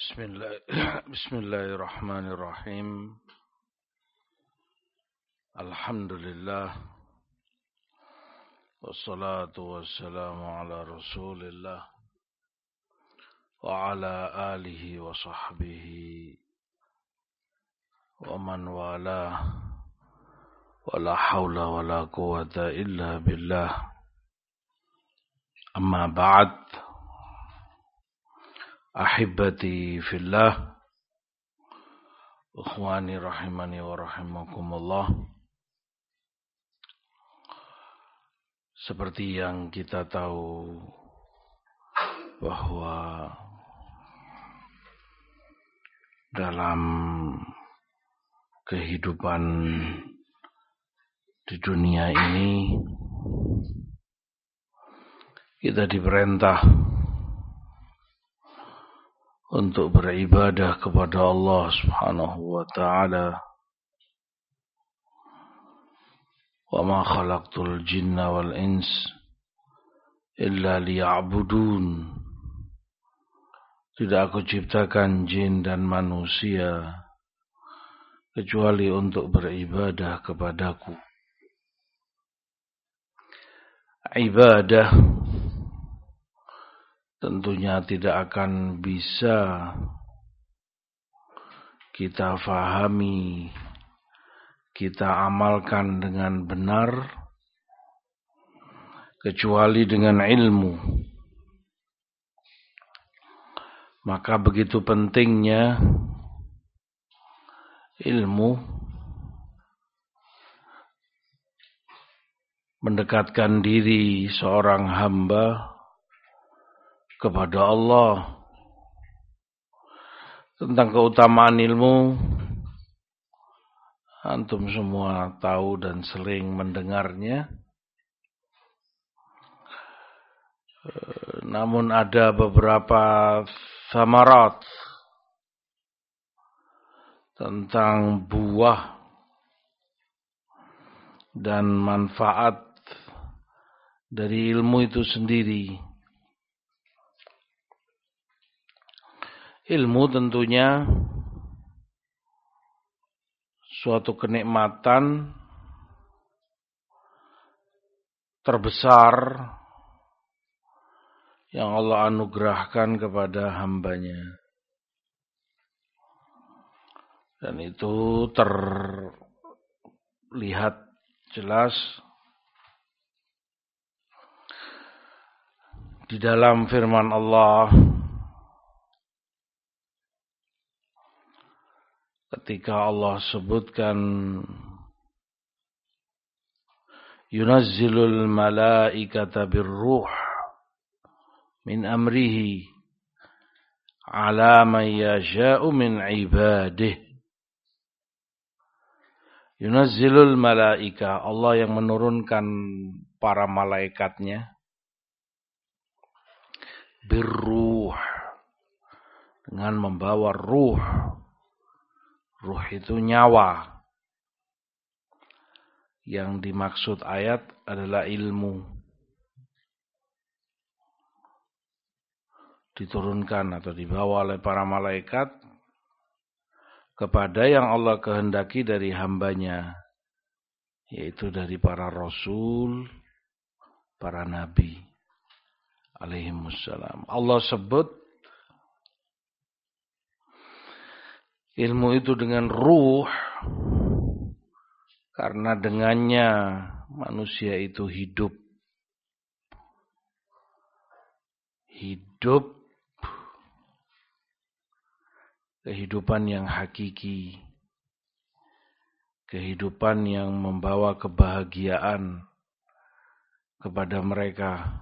Bismillahirrahmanirrahim. Alhamdulillah. Wassalatu wassalamu ala Rasulillah wa ala alihi wa sahbihi wa man wala wa la hawla wa la quwata illa billah. Amma ba'd. Ahibati fillah, ikhwani rahimani wa rahimakumullah. Seperti yang kita tahu bahwa dalam kehidupan di dunia ini kita diperintah untuk beribadah kepada Allah Subhanahu wa ta'ala. Wa ma khalaqtul jinna wal ins illa liya'budun. Tidak aku ciptakan jin dan manusia kecuali untuk beribadah kepadaku. Ibadah tentunya tidak akan bisa kita fahami, kita amalkan dengan benar kecuali dengan ilmu. Maka begitu pentingnya ilmu mendekatkan diri seorang hamba kepada Allah. Tentang keutamaan ilmu antum semua tahu dan sering mendengarnya. Namun ada beberapa samarat tentang buah dan manfaat dari ilmu itu sendiri. Ilmu tentunya suatu kenikmatan terbesar yang Allah anugerahkan kepada hambanya. Dan itu terlihat jelas di dalam firman Allah ketika Allah sebutkan yunazzilul malaikata birruh min amrihi ala man yasha'u min ibadih. Yunazzilul malaika, Allah yang menurunkan para malaikatnya birruh, dengan membawa ruh. Ruh itu nyawa. Yang dimaksud ayat adalah ilmu. Diturunkan atau dibawa oleh para malaikat kepada yang Allah kehendaki dari hambanya, yaitu dari para rasul, para nabi alaihimussalam. Allah sebut ilmu itu dengan ruh karena dengannya manusia itu hidup. Hidup kehidupan yang hakiki. Kehidupan yang membawa kebahagiaan kepada mereka.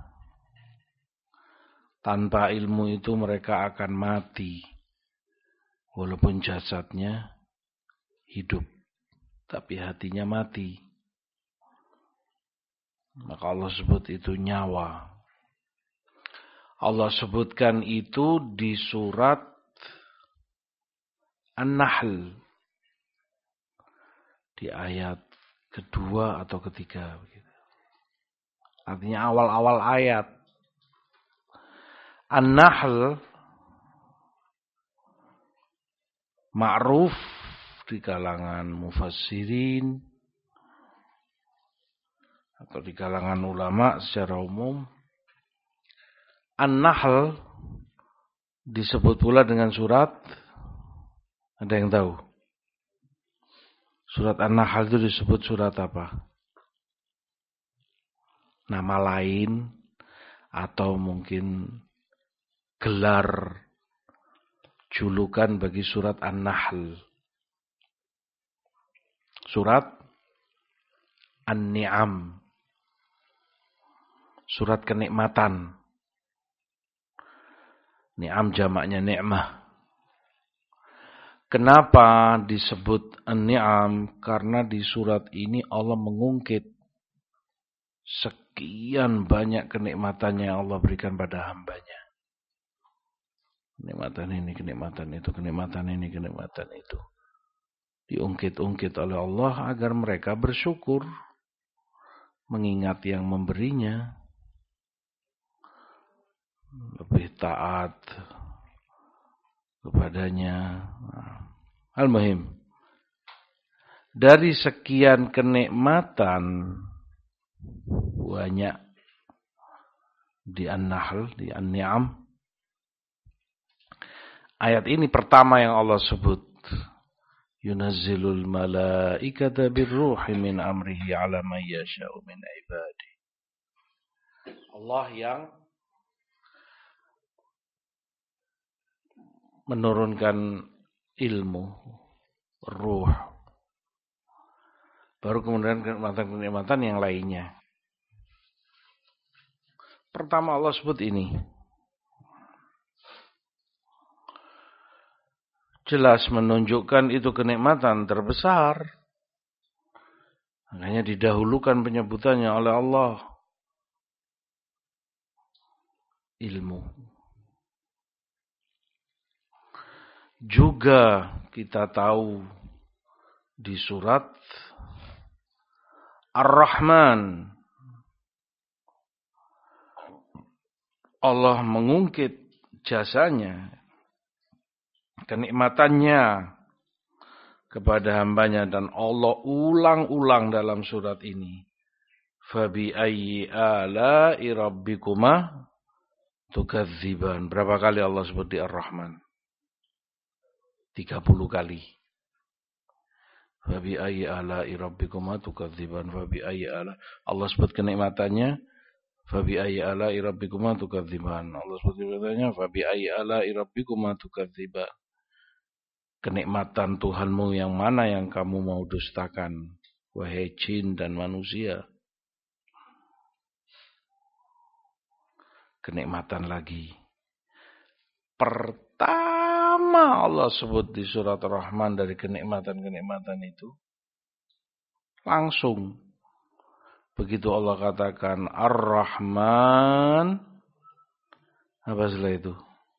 Tanpa ilmu itu mereka akan mati. Walaupun jasadnya hidup, tapi hatinya mati. Maka Allah sebut itu nyawa. Allah sebutkan itu di surat An-Nahl. Di ayat kedua atau ketiga. Artinya awal-awal ayat. An-Nahl ma'ruf di kalangan mufassirin atau di kalangan ulama secara umum. An-Nahl disebut pula dengan surat, ada yang tahu? Surat An-Nahl itu disebut surat apa? Nama lain atau mungkin gelar julukan bagi surat An-Nahl. Surat An-Ni'am. Surat kenikmatan. Ni'am jamaknya ni'mah. Kenapa disebut An-Ni'am? Karena di surat ini Allah mengungkit sekian banyak kenikmatannya yang Allah berikan pada hambanya. Kenikmatan ini, kenikmatan itu, kenikmatan ini, kenikmatan itu. Diungkit-ungkit oleh Allah agar mereka bersyukur. Mengingat yang memberinya. Lebih taat kepadanya. Al-Muhim. Dari sekian kenikmatan banyak di An-Nahl, di An-Ni'am. Ayat ini pertama yang Allah sebut. Yunazzilul malaikata birruhi min amrihi ala man yasha'u min ibadi. Allah yang menurunkan ilmu, ruh. Baru kemudian kenikmatan-kenikmatan yang lainnya. Pertama Allah sebut ini. Jelas menunjukkan itu kenikmatan terbesar. Makanya didahulukan penyebutannya oleh Allah. Ilmu. Juga kita tahu di surat Ar-Rahman Allah mengungkit jasanya, kenikmatannya kepada hambanya, dan Allah ulang-ulang dalam surat ini. Fabi ayyi ala'i rabbikuma tukadziban. Berapa kali Allah sebut di Ar-Rahman? 30 kali. Fabi ayyi ala'i rabbikuma tukadziban. Fabi ayyi ala. Allah sebut kenikmatannya. Fabi ayyi ala'i rabbikuma tukadziban. Allah sebut kenikmatannya. Fabi ayyi ala'i rabbikuma tukadziban. Kenikmatan Tuhanmu yang mana yang kamu mau dustakan, wahai jin dan manusia? Kenikmatan lagi. Pertama Allah sebut di surat Ar-Rahman dari kenikmatan-kenikmatan itu. Langsung. Begitu Allah katakan Ar-Rahman. Apa setelah itu?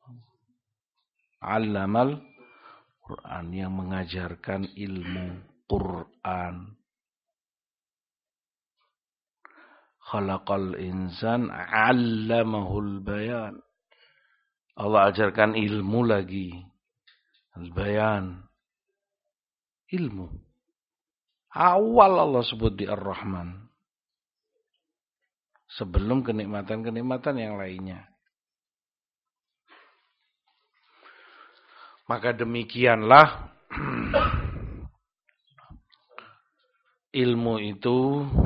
Allamal Quran, yang mengajarkan ilmu Quran. Khalaqal insan 'allamahul bayan. Allah ajarkan ilmu lagi. Al-bayan. Ilmu. Awal Allah sebut di Ar-Rahman. Sebelum kenikmatan-kenikmatan yang lainnya. Maka demikianlah ilmu itu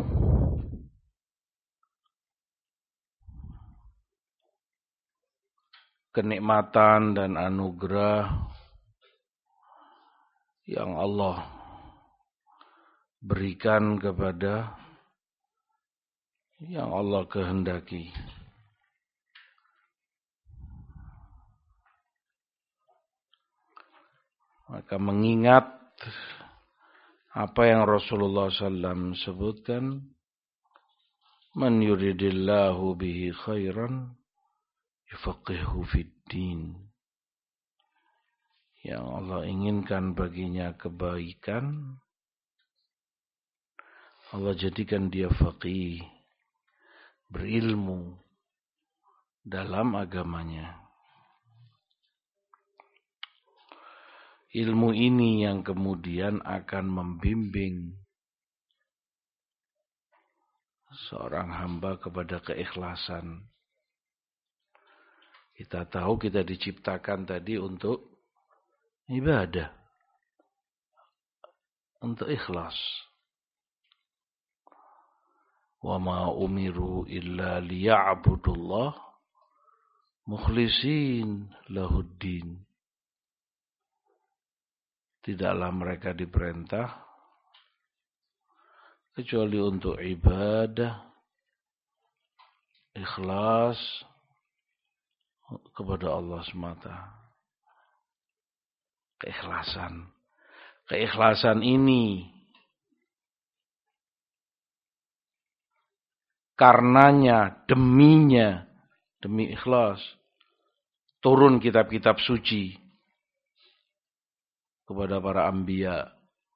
kenikmatan dan anugerah yang Allah berikan kepada yang Allah kehendaki. Maka mengingat apa yang Rasulullah SAW sebutkan, man yuridillahu bihi khairan yufaqihu fid din. Yang Allah inginkan baginya kebaikan, Allah jadikan dia faqih, berilmu dalam agamanya. Ilmu ini yang kemudian akan membimbing seorang hamba kepada keikhlasan. Kita tahu kita diciptakan tadi untuk ibadah, untuk ikhlas. Wa ma umiru illa liya'budullah mukhlisin lahuddin. Tidaklah mereka diperintah kecuali untuk ibadah, ikhlas kepada Allah semata. Keikhlasan. Keikhlasan ini karenanya, deminya, demi ikhlas, turun kitab-kitab suci kepada para anbiya.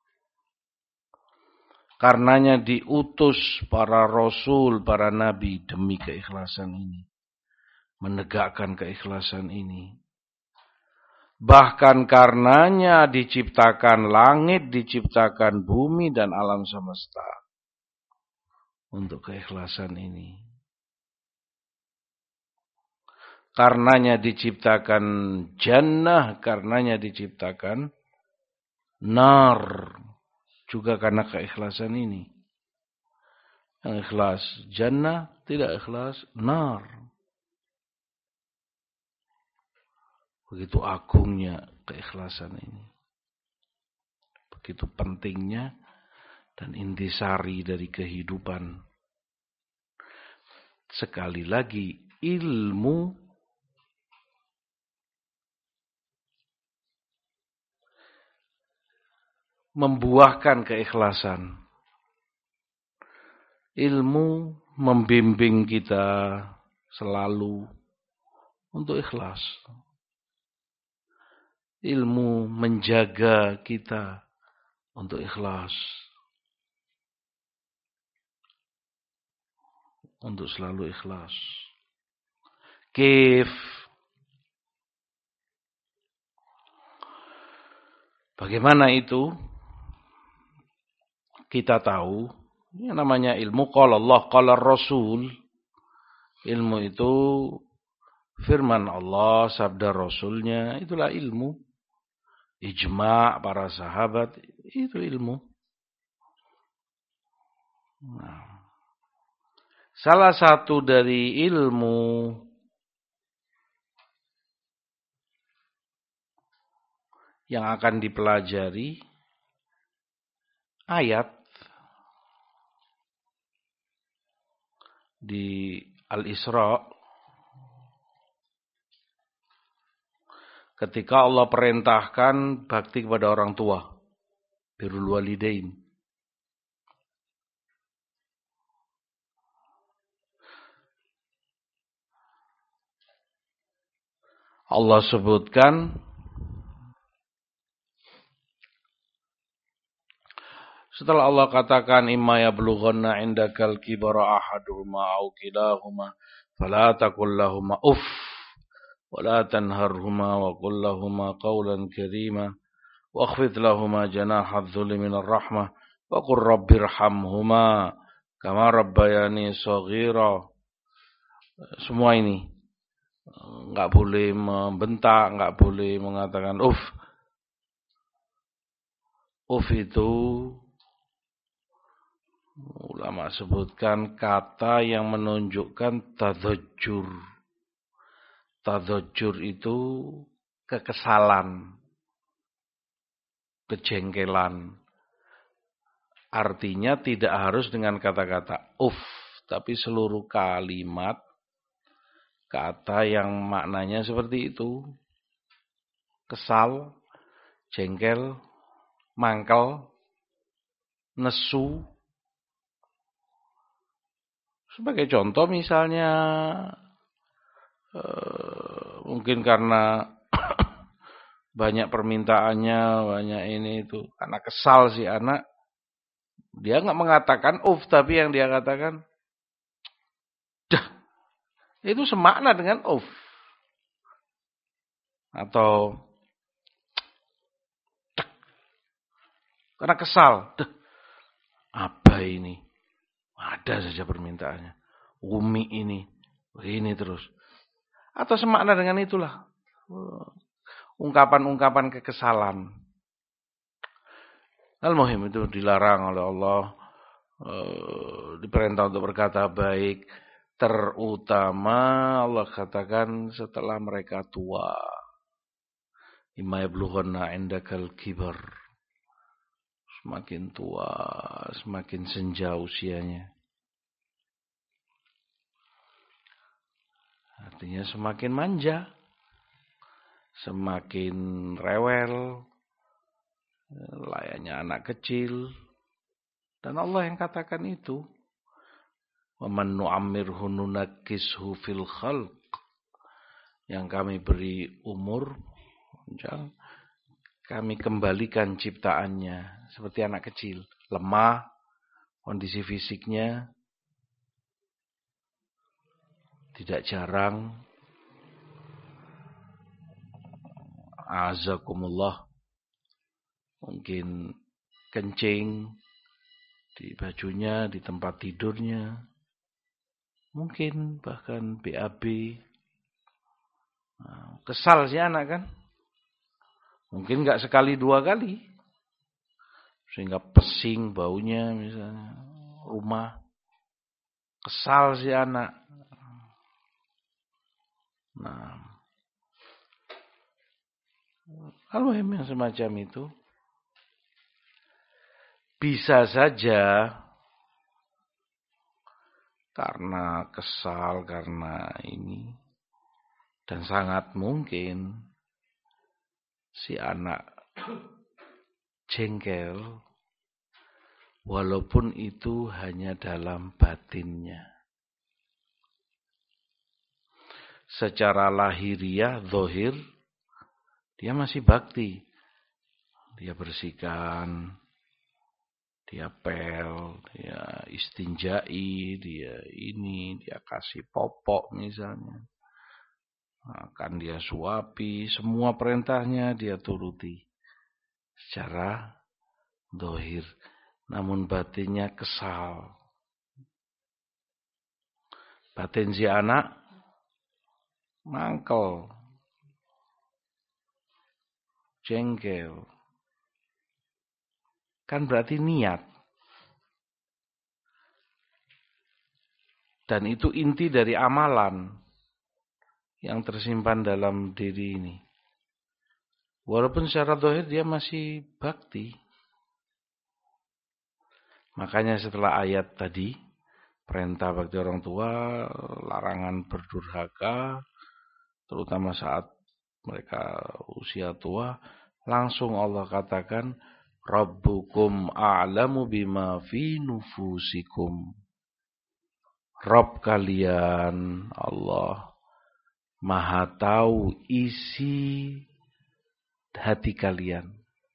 Karenanya diutus para rasul, para nabi demi keikhlasan ini. Menegakkan keikhlasan ini. Bahkan karenanya diciptakan langit, diciptakan bumi dan alam semesta. Untuk keikhlasan ini. Karenanya diciptakan jannah, karenanya diciptakan nar. Juga karena keikhlasan ini. Yang ikhlas jannah, tidak ikhlas nar. Begitu agungnya keikhlasan ini. Begitu pentingnya dan intisari dari kehidupan. Sekali lagi, ilmu membuahkan keikhlasan. Ilmu membimbing kita selalu untuk ikhlas. Ilmu menjaga kita untuk ikhlas. Untuk selalu ikhlas. Kif. Bagaimana itu? Kita tahu, yang namanya ilmu, qala Allah, qala Rasul. Ilmu itu firman Allah, sabda Rasulnya, itulah ilmu. Ijma' para sahabat, itu ilmu. Nah, salah satu dari ilmu yang akan dipelajari ayat di Al-Isra ketika Allah perintahkan bakti kepada orang tua, birrul walidain. Allah sebutkan setelah Allah katakan imma yablughanna indakal kibara ahaduhuma aw kilahuma fala taqul lahumā uff wa la tanharhuma wa qul lahumā qawlan karīmā wakhfid lahumā janāha adh-dhulli minar rahmah wa qur rabbirhamhumā kama rabbayani shaghīrā. Semua ini enggak boleh membentak, enggak boleh mengatakan uff. Uff itu ulama sebutkan kata yang menunjukkan tadzajjur. Tadzajjur itu kekesalan, kejengkelan. Artinya tidak harus dengan kata-kata uff, tapi seluruh kalimat, kata yang maknanya seperti itu. Kesal, jengkel, mangkel, nesu. Sebagai contoh misalnya, mungkin karena banyak permintaannya, banyak ini itu. Anak kesal si anak. Dia nggak mengatakan uff, tapi yang dia katakan dah. Itu semakna dengan uff. Atau Karena kesal. Duh, apa ini? Ada saja permintaannya. Umi ini. Begini terus. Atau semakna dengan itulah. Ungkapan-ungkapan kekesalan. Al-muhim itu dilarang oleh Allah. Diperintah untuk berkata baik. Terutama Allah katakan setelah mereka tua. Imma yablughanna indakal kibar. Semakin tua, semakin senja usianya. Artinya semakin manja, semakin rewel, layaknya anak kecil. Dan Allah yang katakan itu. Wa man nu'ammirhu nunakkishu fil khalq. Yang kami beri umur, kami kembalikan ciptaannya seperti anak kecil, lemah, kondisi fisiknya tidak jarang azakumullah mungkin kencing di bajunya, di tempat tidurnya, mungkin bahkan BAB. Kesal si anak kan, mungkin nggak sekali dua kali, sehingga pesing baunya misalnya rumah. Kesal si anak. Nah, kalau yang semacam itu bisa saja karena kesal, karena ini, dan sangat mungkin si anak jengkel, walaupun itu hanya dalam batinnya. Secara lahiriah, zahir, dia masih bakti. Dia bersihkan, dia pel, dia istinjai, dia ini, dia kasih popok misalnya. Akan dia suapi, semua perintahnya dia turuti. Secara zahir. Namun batinnya kesal. Batin si anak mangkel, jengkel. Kan berarti niat. Dan itu inti dari amalan yang tersimpan dalam diri ini. Walaupun secara zahir dia masih bakti. Makanya setelah ayat tadi, perintah bakti orang tua, larangan berdurhaka, terutama saat mereka usia tua, langsung Allah katakan, Rabbukum a'lamu bima fi nufusikum. Rabb kalian, Allah, Maha tahu isi hati kalian.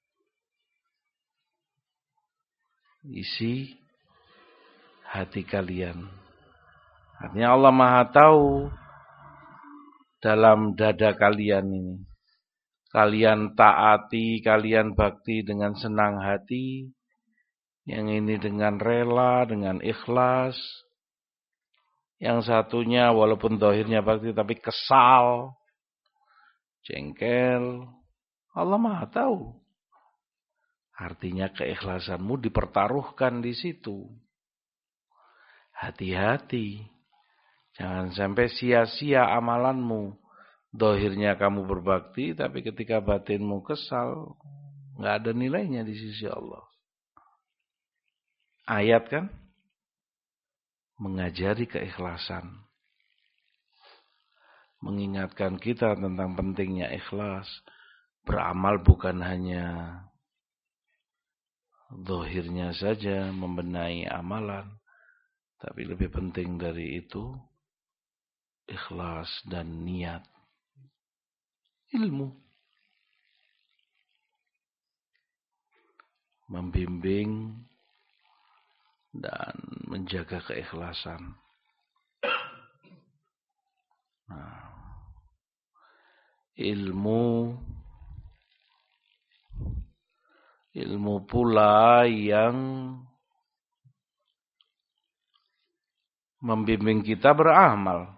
Isi hati kalian. Artinya Allah Maha tahu dalam dada kalian ini. Kalian taati, kalian bakti dengan senang hati. Yang ini dengan rela, dengan ikhlas. Yang satunya walaupun zahirnya bakti tapi kesal, jengkel. Allah Maha tahu. Artinya keikhlasanmu dipertaruhkan di situ. Hati-hati. Jangan sampai sia-sia amalanmu. Zahirnya kamu berbakti, tapi ketika batinmu kesal, nggak ada nilainya di sisi Allah. Ayat kan mengajari keikhlasan, mengingatkan kita tentang pentingnya ikhlas. Beramal bukan hanya zahirnya saja, membenahi amalan, tapi lebih penting dari itu ikhlas dan niat. Ilmu membimbing dan menjaga keikhlasan. Nah, ilmu pula yang membimbing kita beramal.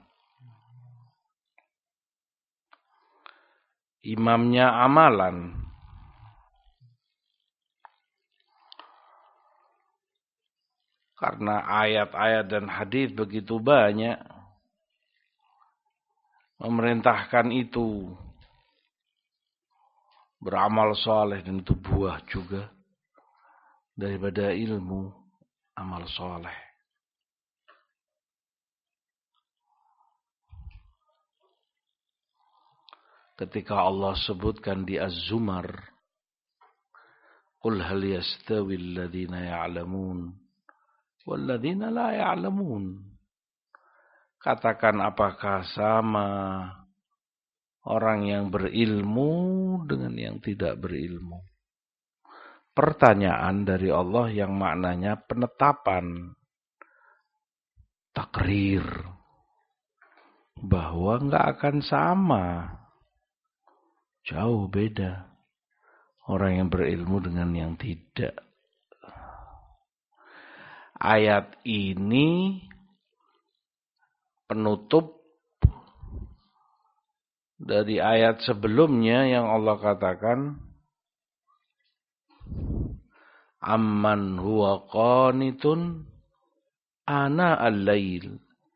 Imamnya amalan. Karena ayat-ayat dan hadis begitu banyak memerintahkan itu. Beramal soleh, dan itu buah juga daripada ilmu amal soleh. Ketika Allah sebutkan di Az-Zumar, qul hal yastawi alladhina ya'lamun walladzina la ya'lamun. Katakan, apakah sama orang yang berilmu dengan yang tidak berilmu? Pertanyaan dari Allah yang maknanya penetapan, takrir, bahwa enggak akan sama. Jauh beda orang yang berilmu dengan yang tidak. Ayat ini penutup dari ayat sebelumnya yang Allah katakan, amman huwa qanitun ana al-lail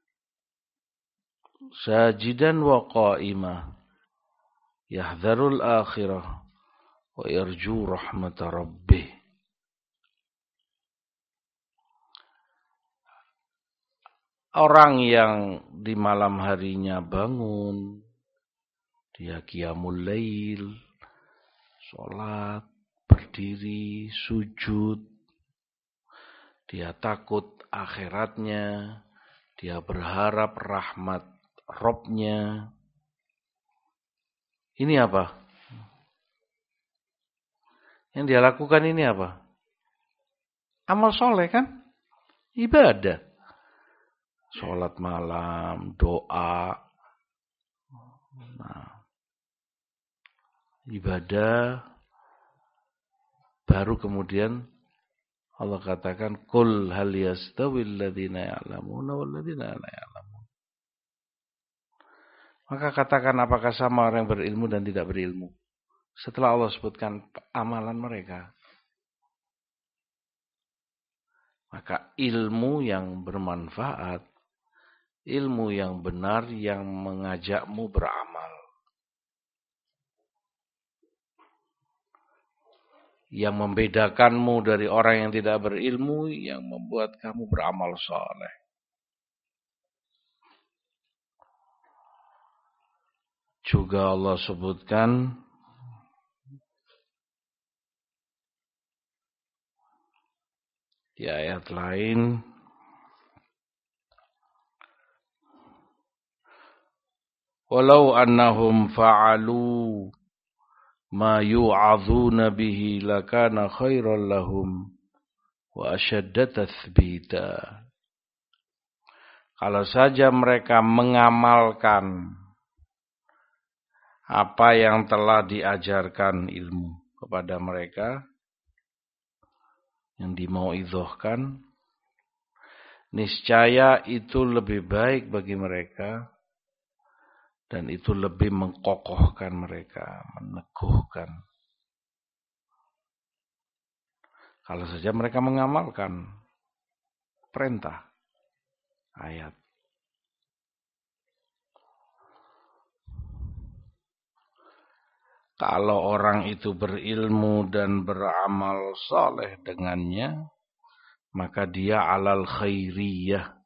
sajidan wa qa'imah yahdharul akhirah wa yarju rahmata rabbih. Orang yang di malam harinya bangun, dia qiyamul lail, sholat, berdiri, sujud, dia takut akhiratnya, dia berharap rahmat Rabb-nya. Ini apa? Yang dia lakukan ini apa? Amal soleh kan? Ibadah. Sholat malam, doa. Nah, ibadah. Baru kemudian Allah katakan, qul hal yastawil ladzina ya'lamuna wal ladzina la ya'lamun. Maka katakan, apakah sama orang yang berilmu dan tidak berilmu? Setelah Allah sebutkan amalan mereka. Maka ilmu yang bermanfaat, ilmu yang benar yang mengajakmu beramal. Yang membedakanmu dari orang yang tidak berilmu, yang membuat kamu beramal soleh. Juga Allah sebutkan di ayat lain, walau annahum fa'alu ma yu'adzuna bihi lakana khairan lahum wa ashadda tathbita. Kalau saja mereka mengamalkan apa yang telah diajarkan ilmu kepada mereka, yang dimauidhahkan, niscaya itu lebih baik bagi mereka, dan itu lebih mengkokohkan mereka, meneguhkan. Kalau saja mereka mengamalkan perintah ayat. Kalau orang itu berilmu dan beramal soleh dengannya, maka dia alal khairiyah,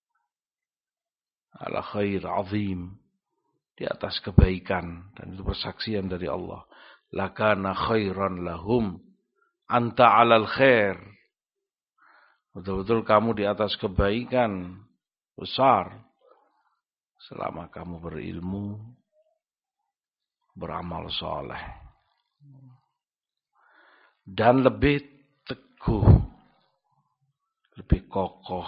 ala khair azim, di atas kebaikan, dan itu persaksian dari Allah. Lakana khairan lahum anta alal khair. Betul-betul kamu di atas kebaikan besar selama kamu berilmu, beramal soleh, dan lebih teguh, lebih kokoh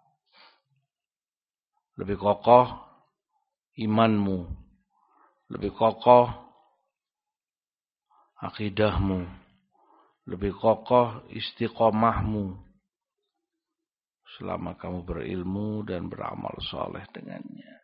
imanmu, lebih kokoh akidahmu, lebih kokoh istiqomahmu selama kamu berilmu dan beramal soleh dengannya.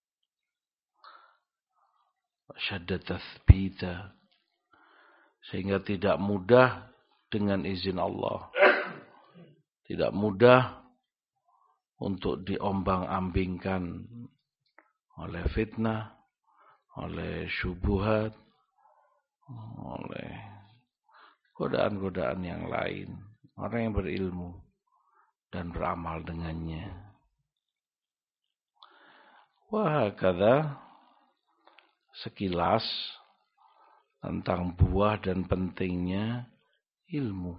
Syadda tathbita, sehingga tidak mudah dengan izin Allah. Tidak mudah untuk diombang-ambingkan oleh fitnah, oleh syubhat, oleh godaan-godaan yang lain. Orang yang berilmu dan beramal dengannya. Wah, kata sekilas tentang buah dan pentingnya ilmu.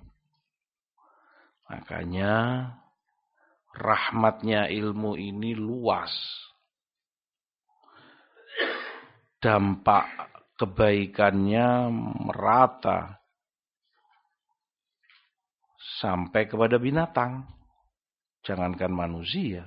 Makanya rahmatnya ilmu ini luas. Dampak kebaikannya merata sampai kepada binatang. Jangankan manusia.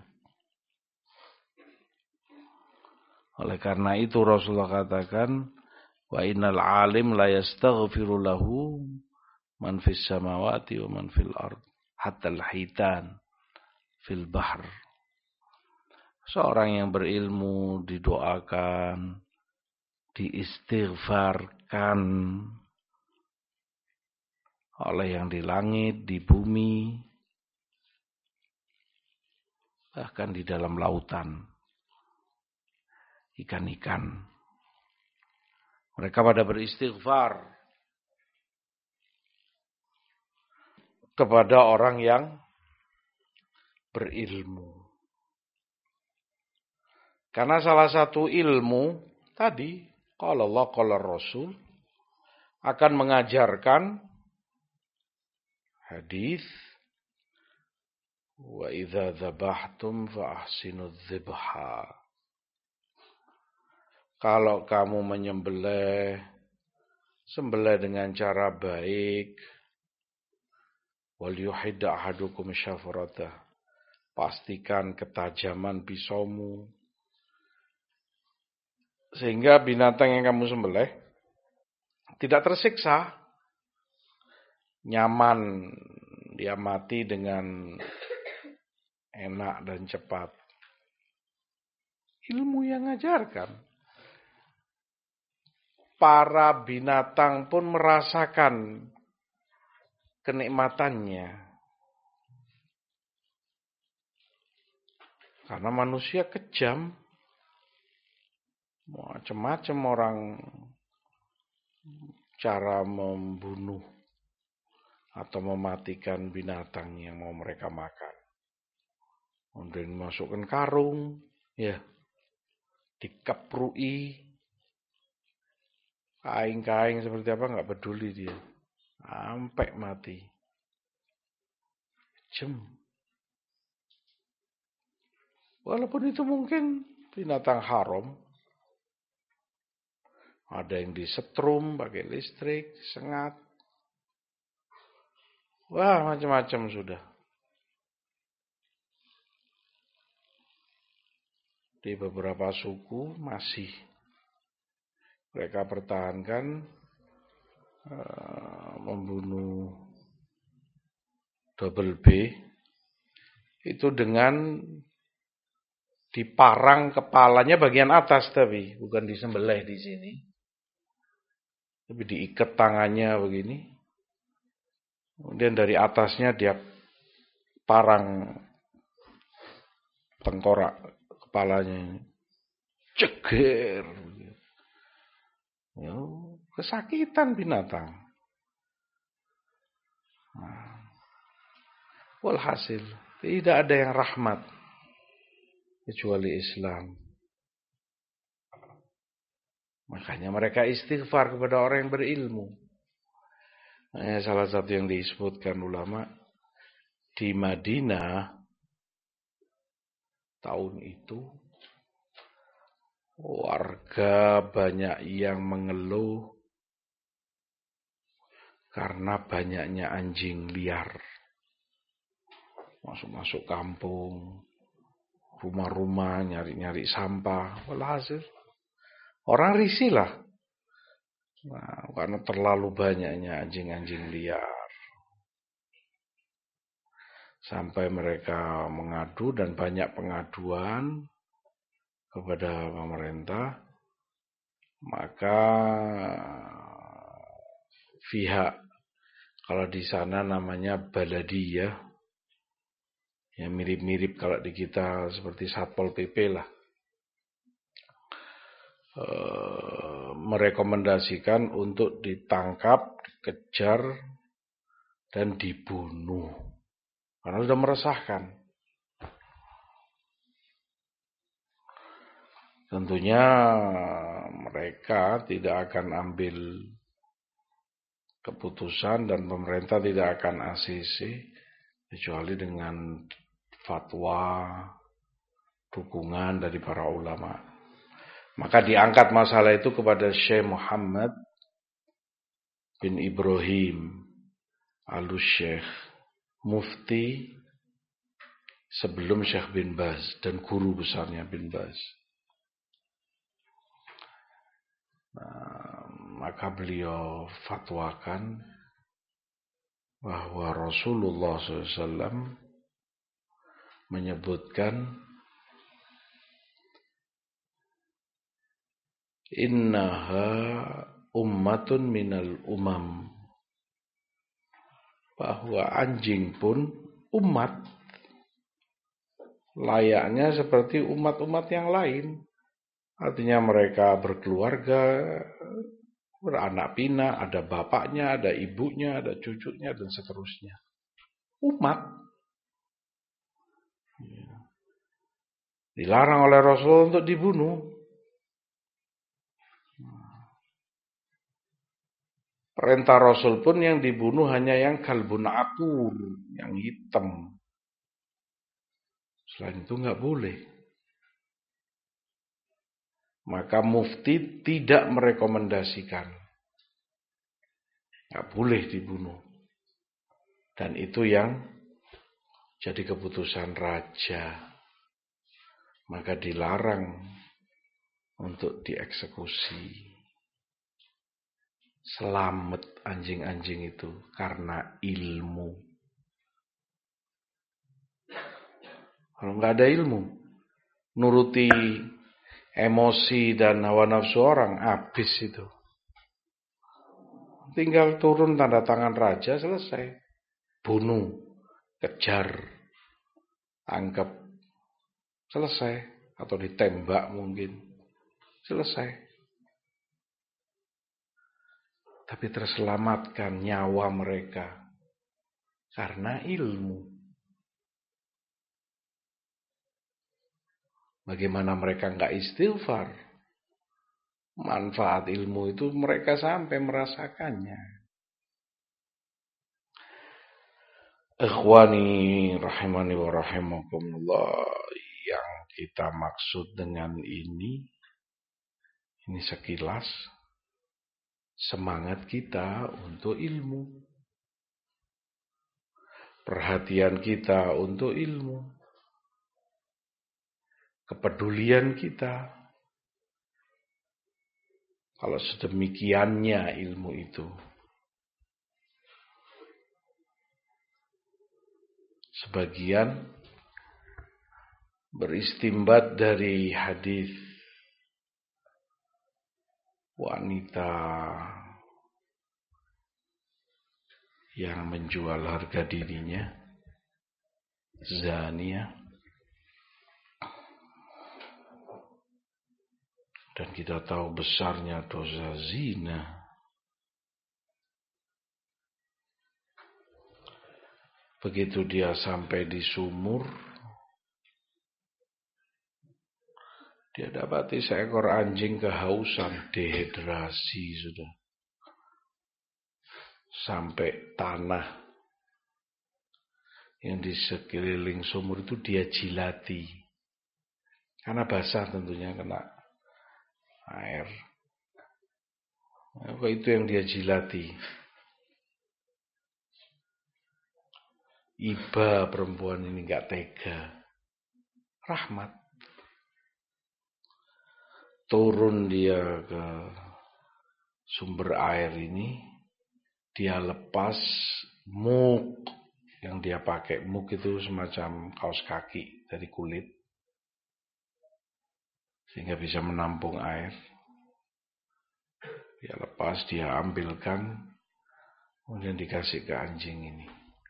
Oleh karena itu Rasulullah katakan, wa innal alim la yastaghfiru lahu man fis samawati wa man fil ard hatta al-hitan fil bahr. Seorang yang berilmu didoakan, diistighfarkan oleh yang di langit, di bumi, bahkan di dalam lautan. Ikan-ikan. Mereka pada beristighfar kepada orang yang berilmu. Karena salah satu ilmu tadi, qala Allah qala Rasul, akan mengajarkan hadis, wa idza dzabhtum fa ahsinudz dzibha. Kalau kamu menyembelih, sembelih dengan cara baik. Wal yuhid ahadukum syafratah. Pastikan ketajaman pisaumu. Sehingga binatang yang kamu sembelih tidak tersiksa. Nyaman, dia mati dengan enak dan cepat. Ilmu yang ngajarkan. Para binatang pun merasakan kenikmatannya. Karena manusia kejam. Macam-macam orang cara membunuh atau mematikan binatang yang mau mereka makan. Kemudian masukkan karung, ya, dikeprui, kain-kain seperti apa nggak peduli dia, sampai mati. Walaupun itu mungkin binatang haram. Ada yang disetrum pakai listrik, sengat. Wah, macam-macam sudah. Di beberapa suku masih mereka pertahankan membunuh double B itu dengan diparang kepalanya bagian atas, tapi bukan disembelih di sini. Tapi diikat tangannya begini. Kemudian dari atasnya dia parang tengkorak kepalanya. Ceger. Ya, kesakitan binatang. Walhasil, tidak ada yang rahmat kecuali Islam. Makanya mereka istighfar kepada orang yang berilmu. Salah satu yang disebutkan ulama, di Madinah tahun itu warga banyak yang mengeluh karena banyaknya anjing liar. Masuk-masuk kampung, rumah-rumah, nyari-nyari sampah. Walhasil orang risih lah. Nah, karena terlalu banyaknya anjing-anjing liar. sampai mereka mengadu dan banyak pengaduan kepada pemerintah, maka pihak, kalau di sana namanya baladiyah, ya mirip-mirip kalau di kita seperti Satpol PP lah, merekomendasikan untuk ditangkap, dikejar, dan dibunuh. Karena sudah meresahkan. Tentunya mereka tidak akan ambil keputusan dan pemerintah tidak akan ACC kecuali dengan fatwa dukungan dari para ulama. Maka diangkat masalah itu kepada Syekh Muhammad bin Ibrahim Al-Syekh, mufti sebelum Syekh bin Baz dan guru besarnya bin Baz. Maka beliau fatwakan bahwa Rasulullah SAW menyebutkan innaha ummatun minal umam, bahwa anjing pun umat, layaknya seperti umat-umat yang lain. Artinya mereka berkeluarga, beranak pinak, ada bapaknya, ada ibunya, ada cucunya, dan seterusnya. Umat. Dilarang oleh Rasul untuk dibunuh. Perintah Rasul pun yang dibunuh hanya yang kalbun akur, yang hitam. Selain itu nggak boleh. Maka mufti tidak merekomendasikan. Nggak boleh dibunuh. Dan itu yang jadi keputusan raja. Maka dilarang untuk dieksekusi. Selamat anjing-anjing itu karena ilmu. Kalau nggak ada ilmu, nuruti emosi dan hawa nafsu orang, habis itu. Tinggal turun tanda tangan raja, selesai. Bunuh, kejar, tangkap, selesai. Atau ditembak mungkin, selesai. Tapi terselamatkan nyawa mereka karena ilmu. Bagaimana mereka enggak istighfar? Manfaat ilmu itu mereka sampai merasakannya. Ikhwani rahimani wa rahimakumullah, yang kita maksud dengan ini sekilas semangat kita untuk ilmu, perhatian kita untuk ilmu, kepedulian kita. Kalau sedemikiannya ilmu itu, sebagian beristimbat dari hadis wanita yang menjual harga dirinya, zaniyah, dan kita tahu besarnya dosa zina. Begitu dia sampai di sumur, dia dapati seekor anjing kehausan, dehidrasi sudah. Sampai tanah yang di sekeliling sumur itu dia jilati. Karena basah tentunya, kena air. Apa itu yang dia jilati? Iba perempuan ini gak tega. Rahmat. Turun dia ke sumber air ini. Dia lepas muk. Yang dia pakai muk itu semacam kaos kaki dari kulit, sehingga bisa menampung air. Dia lepas, dia ambilkan, kemudian dikasih ke anjing ini.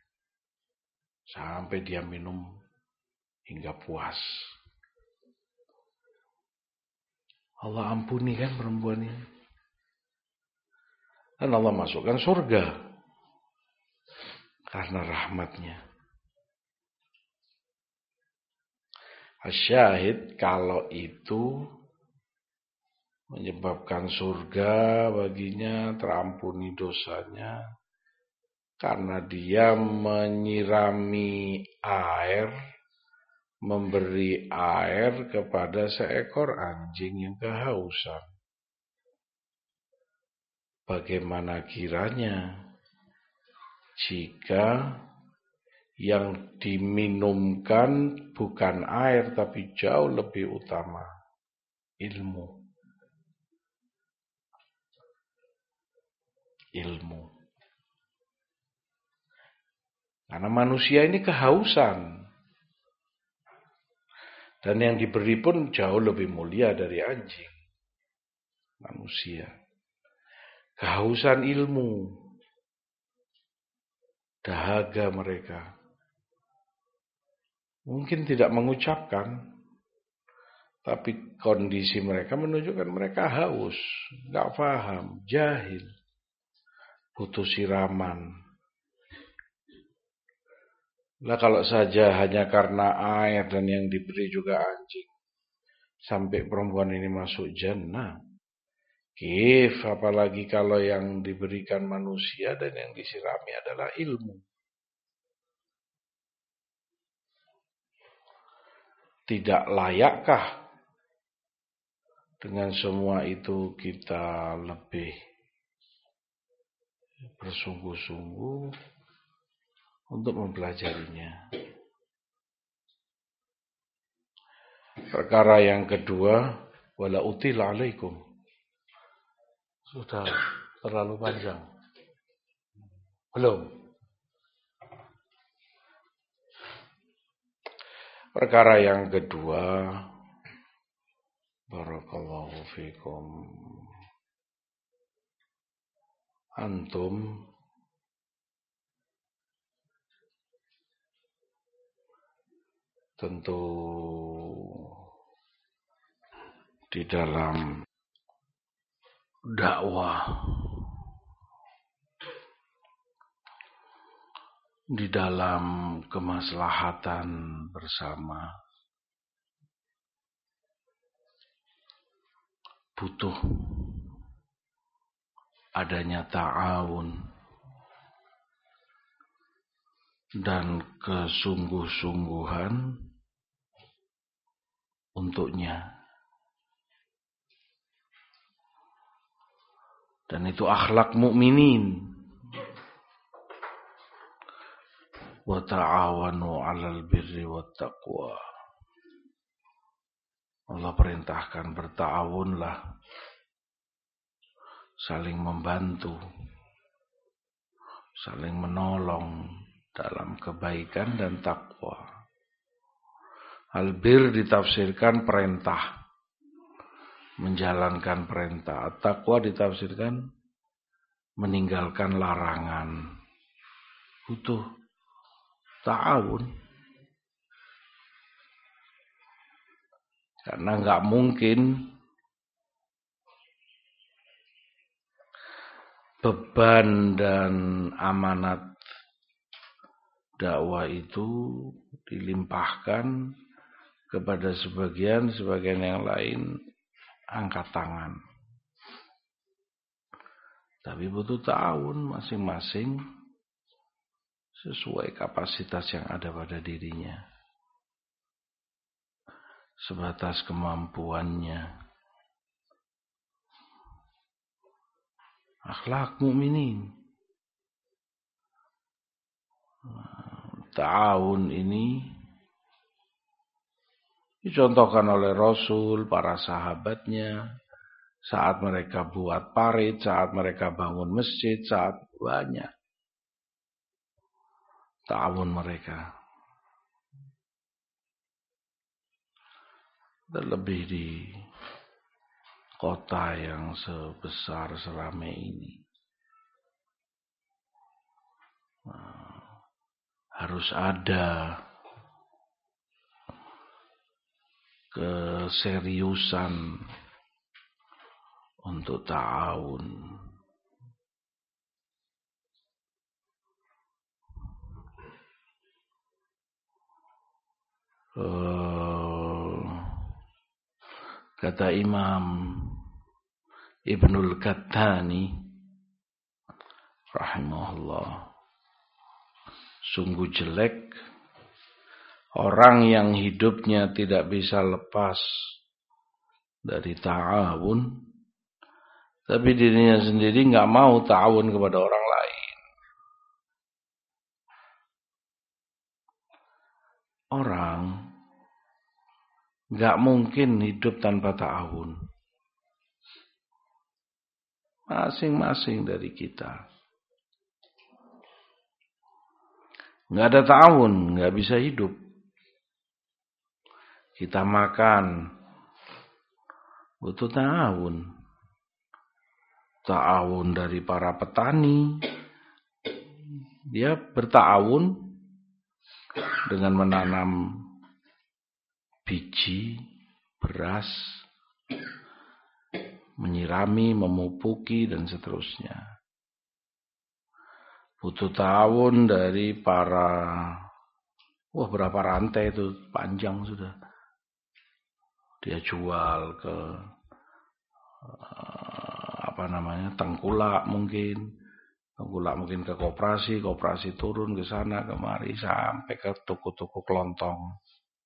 Sampai dia minum hingga puas. Allah ampuni kan perempuan ini. Dan Allah masukkan surga karena rahmatnya. Asyahid, kalau itu menyebabkan surga baginya, terampuni dosanya, karena dia menyirami air, memberi air kepada seekor anjing yang kehausan. Bagaimana kiranya jika yang diminumkan bukan air tapi jauh lebih utama, ilmu. Karena manusia ini kehausan. Dan yang diberi pun jauh lebih mulia dari anjing. Manusia. Kehausan ilmu. Dahaga mereka. Mungkin tidak mengucapkan, tapi kondisi mereka menunjukkan mereka haus, gak paham, jahil, butuh siraman. Lah kalau saja hanya karena air dan yang diberi juga anjing, sampai perempuan ini masuk jannah. Apalagi kalau yang diberikan manusia dan yang disirami adalah ilmu. Tidak layakkah dengan semua itu kita lebih bersungguh-sungguh untuk mempelajarinya? Perkara yang kedua, wala util alaikum. Sudah terlalu panjang. Belum. Perkara yang kedua, barakallahu fikum, antum tentu di dalam dakwah, di dalam kemaslahatan bersama, butuh adanya ta'awun dan kesungguh-sungguhan untuknya. Dan itu akhlak mukminin. Wa ta'awanu 'alal birri wat taqwa. Allah perintahkan berta'awunlah, saling membantu, saling menolong dalam kebaikan dan takwa. Al-bir ditafsirkan perintah, menjalankan perintah. Takwa ditafsirkan meninggalkan larangan. Butuh ta'awun. Karena enggak mungkin beban dan amanat dakwah itu dilimpahkan kepada sebagian yang lain angkat tangan. Tapi butuh ta'awun masing-masing sesuai kapasitas yang ada pada dirinya, sebatas kemampuannya. Akhlak mukminin. Ta'awun ini dicontohkan oleh Rasul, para sahabatnya, saat mereka buat parit, saat mereka bangun masjid, saat banyak. ta'awun mereka. Terlebih di kota yang sebesar seramai ini. Harus ada keseriusan untuk ta'awun. Kata Imam Ibnul Qattani rahimahullah, sungguh jelek orang yang hidupnya tidak bisa lepas dari ta'awun, tapi dirinya sendiri nggak mau ta'awun kepada orang lain. Orang nggak mungkin hidup tanpa ta'awun. Masing-masing dari kita. Nggak ada ta'awun, nggak bisa hidup. Kita makan, butuh ta'awun. Ta'awun dari para petani. Dia berta'awun dengan menanam biji, beras, menyirami, memupuki, dan seterusnya. Butuh ta'awun dari para, berapa rantai itu, panjang sudah. Dia jual ke tengkulak mungkin. Tengkulak mungkin ke koperasi, koperasi turun ke sana kemari sampai ke toko-toko kelontong.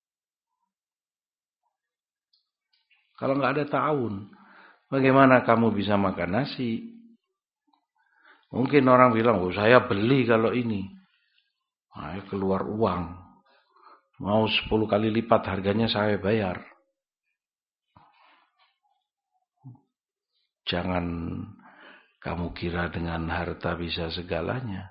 Kalau nggak ada ta'awun, bagaimana kamu bisa makan nasi? Mungkin orang bilang, saya beli kalau ini. Nah, keluar uang. Mau 10 kali lipat harganya saya bayar. Jangan kamu kira dengan harta bisa segalanya.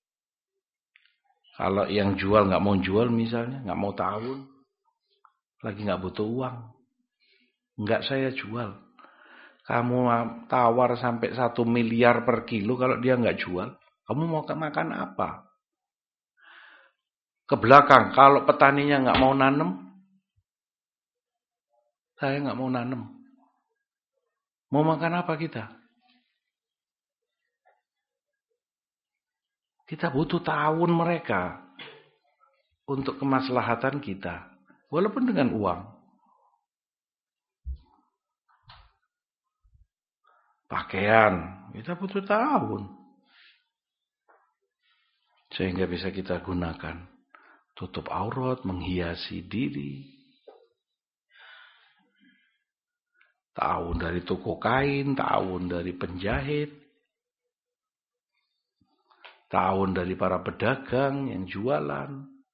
Kalau yang jual nggak mau jual misalnya, nggak mau ta'awun, lagi nggak butuh uang, nggak saya jual. Kamu tawar sampai 1 miliar per kilo, kalau dia nggak jual, kamu mau makan apa? Ke belakang, kalau petaninya nggak mau nanam, saya nggak mau nanam. Mau makan apa kita? Kita butuh ta'awun mereka untuk kemaslahatan kita, walaupun dengan uang. Pakaian, kita butuh ta'awun. Sehingga bisa kita gunakan. Tutup aurat, menghiasi diri. Ta'awun dari toko kain, ta'awun dari penjahit. Ta'awun dari para pedagang yang jualan.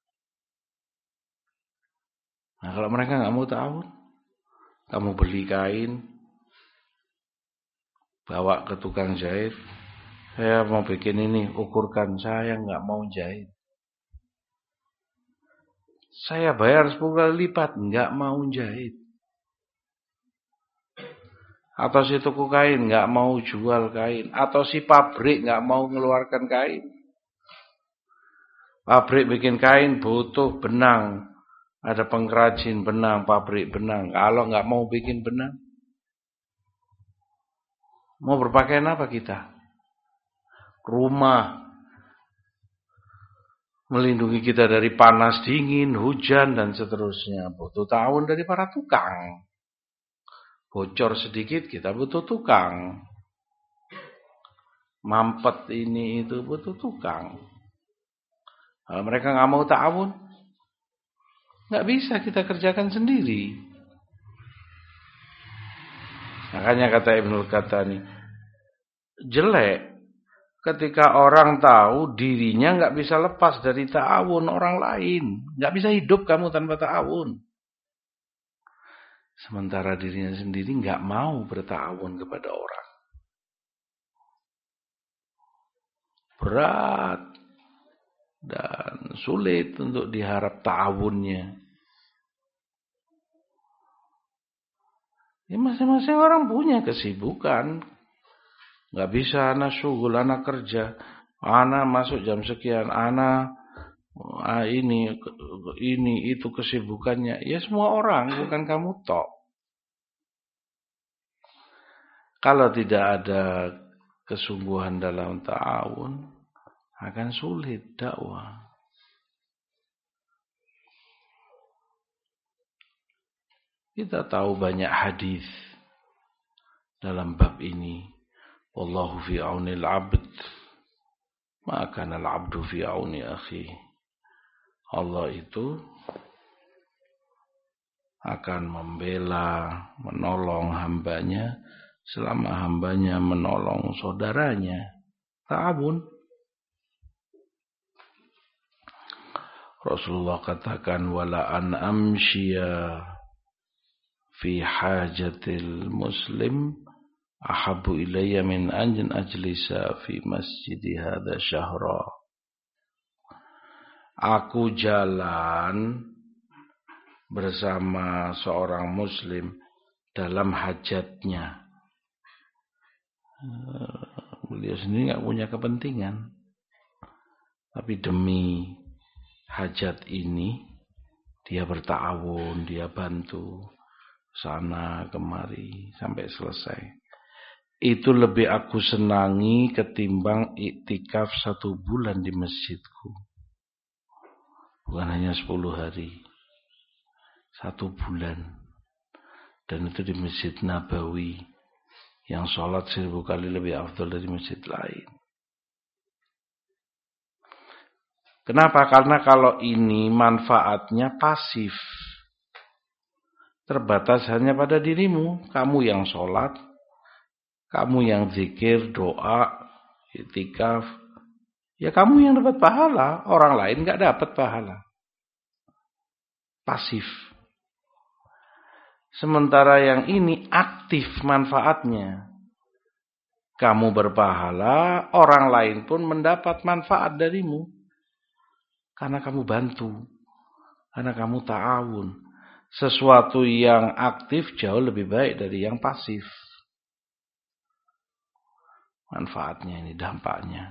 Nah, kalau mereka nggak mau ta'awun, kamu beli kain, bawa ke tukang jahit, saya mau bikin ini, ukurkan, saya nggak mau jahit. Saya bayar 10 kali lipat, nggak mau jahit. Atau si toko kain nggak mau jual kain, atau si pabrik nggak mau mengeluarkan kain. Pabrik bikin kain butuh benang, ada pengrajin benang, pabrik benang. Kalau nggak mau bikin benang, mau berpakaian apa kita? Rumah melindungi kita dari panas, dingin, hujan, dan seterusnya. Butuh ta'awun dari para tukang. Bocor sedikit kita butuh tukang. Mampet ini itu butuh tukang. Kalau mereka nggak mau ta'awun, nggak bisa kita kerjakan sendiri. Makanya kata Ibnul Qattani, jelek ketika orang tahu dirinya nggak bisa lepas dari ta'awun orang lain. Nggak bisa hidup kamu tanpa ta'awun. Sementara dirinya sendiri nggak mau berta'awun kepada orang. Berat dan sulit untuk diharap ta'awunnya. Ya, masing-masing orang punya kesibukan. Nggak bisa anak syughul, anak kerja, anak masuk jam sekian, anak ini itu kesibukannya. Ya semua orang, bukan kamu tok. Kalau tidak ada kesungguhan dalam ta'awun, akan sulit dakwah. Kita tahu banyak hadis dalam bab ini. Wallahu fi aunil abd, ma kana al-abdu fi auni akhi. Allah itu akan membela, menolong hambanya selama hambanya menolong saudaranya. Ta'awun. Rasulullah katakan, wala an amshiya fi hajatil muslim ahabbu ilayya min an ajlisa fi masjidi hadha syahra. Aku jalan bersama seorang muslim dalam hajatnya. Beliau sendiri nggak punya kepentingan, tapi demi hajat ini dia berta'awun, dia bantu sana kemari sampai selesai. Itu lebih aku senangi ketimbang iktikaf 1 bulan di masjidku. Bukan hanya 10 hari, 1 bulan. Dan itu di Masjid Nabawi, yang sholat 1000 kali lebih afdal dari masjid lain. Kenapa? Karena kalau ini manfaatnya pasif. Terbatas hanya pada dirimu. Kamu yang sholat, kamu yang zikir, doa, iktikaf. Ya kamu yang dapat pahala. Orang lain gak dapat pahala. Pasif. Sementara yang ini aktif manfaatnya. Kamu berpahala, orang lain pun mendapat manfaat darimu. Karena kamu bantu. Karena kamu ta'awun. Sesuatu yang aktif jauh lebih baik dari yang pasif. Manfaatnya ini, dampaknya.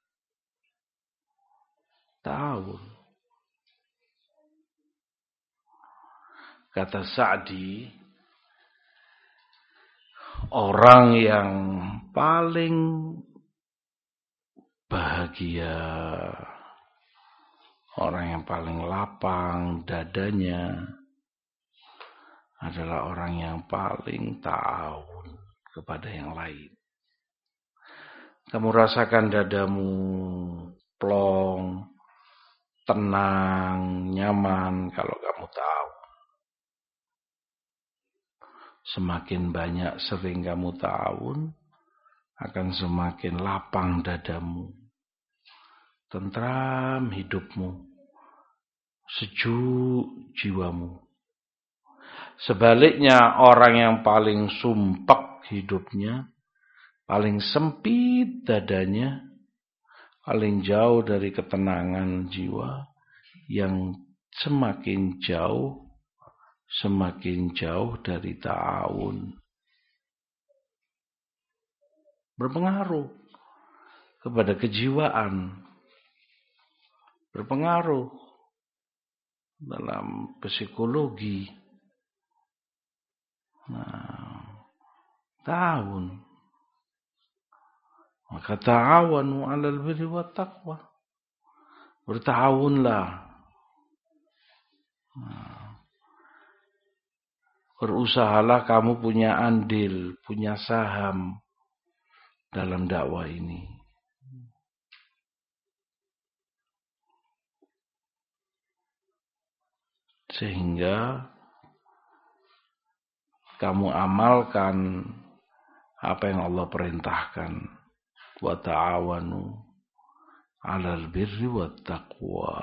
Ta'awun. Kata Sa'di, orang yang paling bahagia, orang yang paling lapang dadanya adalah orang yang paling ta'awun kepada yang lain. Kamu rasakan dadamu plong, tenang, nyaman kalau kamu tahu. Semakin banyak sering kamu ta'awun, akan semakin lapang dadamu, tentram hidupmu, sejuk jiwamu. Sebaliknya, orang yang paling sumpek hidupnya, paling sempit dadanya, paling jauh dari ketenangan jiwa, yang semakin jauh dari ta'awun. Berpengaruh kepada kejiwaan, berpengaruh dalam psikologi. Ta'awun. Maka ta'awanu 'alal birri wat taqwa. Berta'awunlah. Berusahalah kamu punya andil, punya saham dalam dakwah ini. Sehingga kamu amalkan apa yang Allah perintahkan. Wa ta'awanu 'alal birri wat taqwa.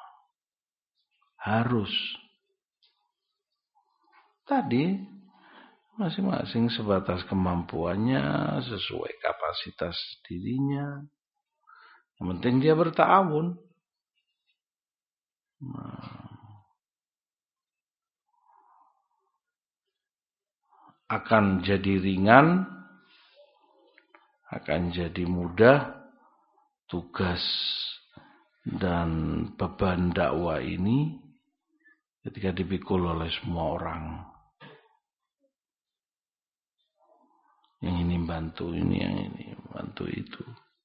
Harus. Tadi masing-masing sebatas kemampuannya, sesuai kapasitas dirinya. Yang penting dia berta'awun. akan jadi ringan, akan jadi mudah tugas dan beban dakwah ini ketika dipikul oleh semua orang. Yang ini bantu ini, yang ini bantu itu.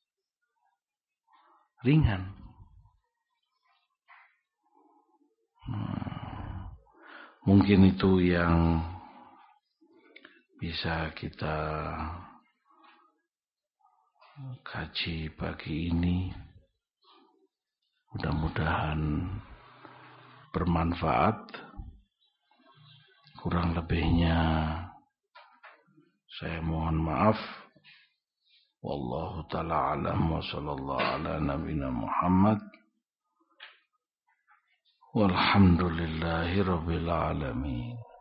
Ringan. Mungkin itu yang bisa kita kaji pagi ini. Mudah-mudahan bermanfaat. Kurang lebihnya saya mohon maaf. Wallahu ta'ala alam wa sallallahu ala nabina Muhammad. Walhamdulillahi rabbil alamin.